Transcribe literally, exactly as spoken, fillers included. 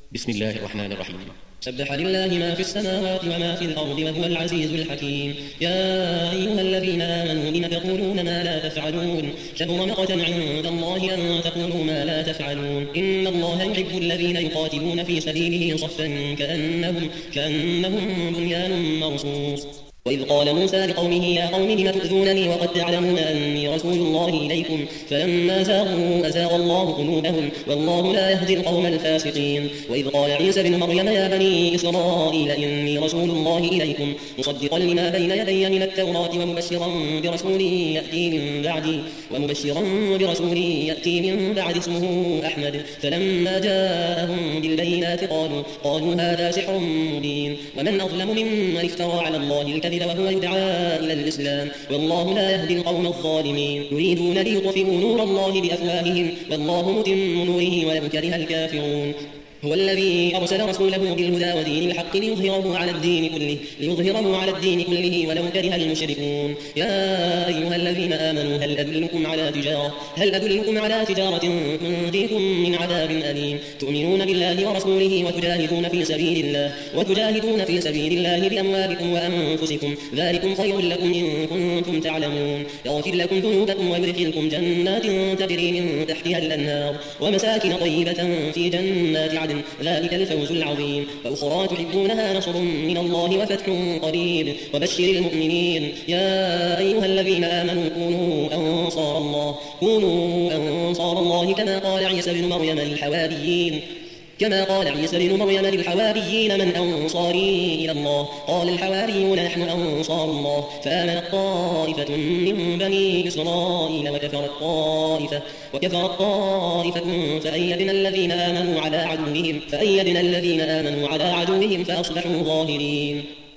بسم الله الرحمن الرحيم. سبح لله ما في السماوات وما في الأرض وهو العزيز الحكيم. يا أيها الذين آمنوا لم تقولون ما لا تفعلون كبر مقتا عند الله أن تقولوا ما لا تفعلون. إن الله يحب الذين يقاتلون في سبيله صفا كأنهم, كأنهم بنيان مرصوص. وإذ قال موسى لقومه يا قوم لم تؤذونني وقد تعلمون أني رسول الله إليكم فلما زاغوا أزاغ الله قلوبهم والله لا يهدي القوم الفاسقين. وإذ قال عيسى بن مريم يا بني إسرائيل إني رسول الله إليكم مصدقا لما بين يدي من التوراة ومبشرا برسول يأتي من بعدي ومبشرا برسول يأتي من بعد اسمه أحمد. فلما جاءهم بالبينات قالوا قالوا هذا سحر مبين ومن أظلم ممن افترى على الله الكذب وهو يدعى إلى الإسلام والله لا يهدي القوم الظالمين. يريدون ليطفئوا نور الله بأفواههم والله متم نوره ولو كره الكافرون. هو الذي أرسل رسوله بالهدى ودين الحق ليظهره على الدين كله ليظهره على الدين كله ولو كره المشركون. يا أيها الذين آمنوا هل أدلكم على تجارة هل أدلكم على تجارة تنجيكم من عذاب أليم تؤمنون بالله ورسوله وتجاهدون في سبيل الله وتجاهدون في سبيل الله بأموالكم وأنفسكم ذلكم خير لكم إن كنتم تعلمون. يغفر لكم ذنوبكم ويدخلكم جنات تجري من تحتها الأنهار ومساكن طيبة في جنات عدن ذلك الفوز العظيم. وأخرى تحبونها نصر من الله وفتح قريب وبشر المؤمنين. يا أيها الذين آمنوا كونوا أنصار الله كونوا أنصار الله كما قال عيسى بن مريم للحواريين كما قال عيسى بن مريم للحواريين من أنصاري إلى الله قال الحواريون نحن أنصار الله فآمنت طائفة من بني إسرائيل وكفرت طائفة وكفرت طائفة فأيدنا الذين آمنوا على عدوهم فأيدنا الذين آمنوا على عدوهم فأصبحوا ظاهرين.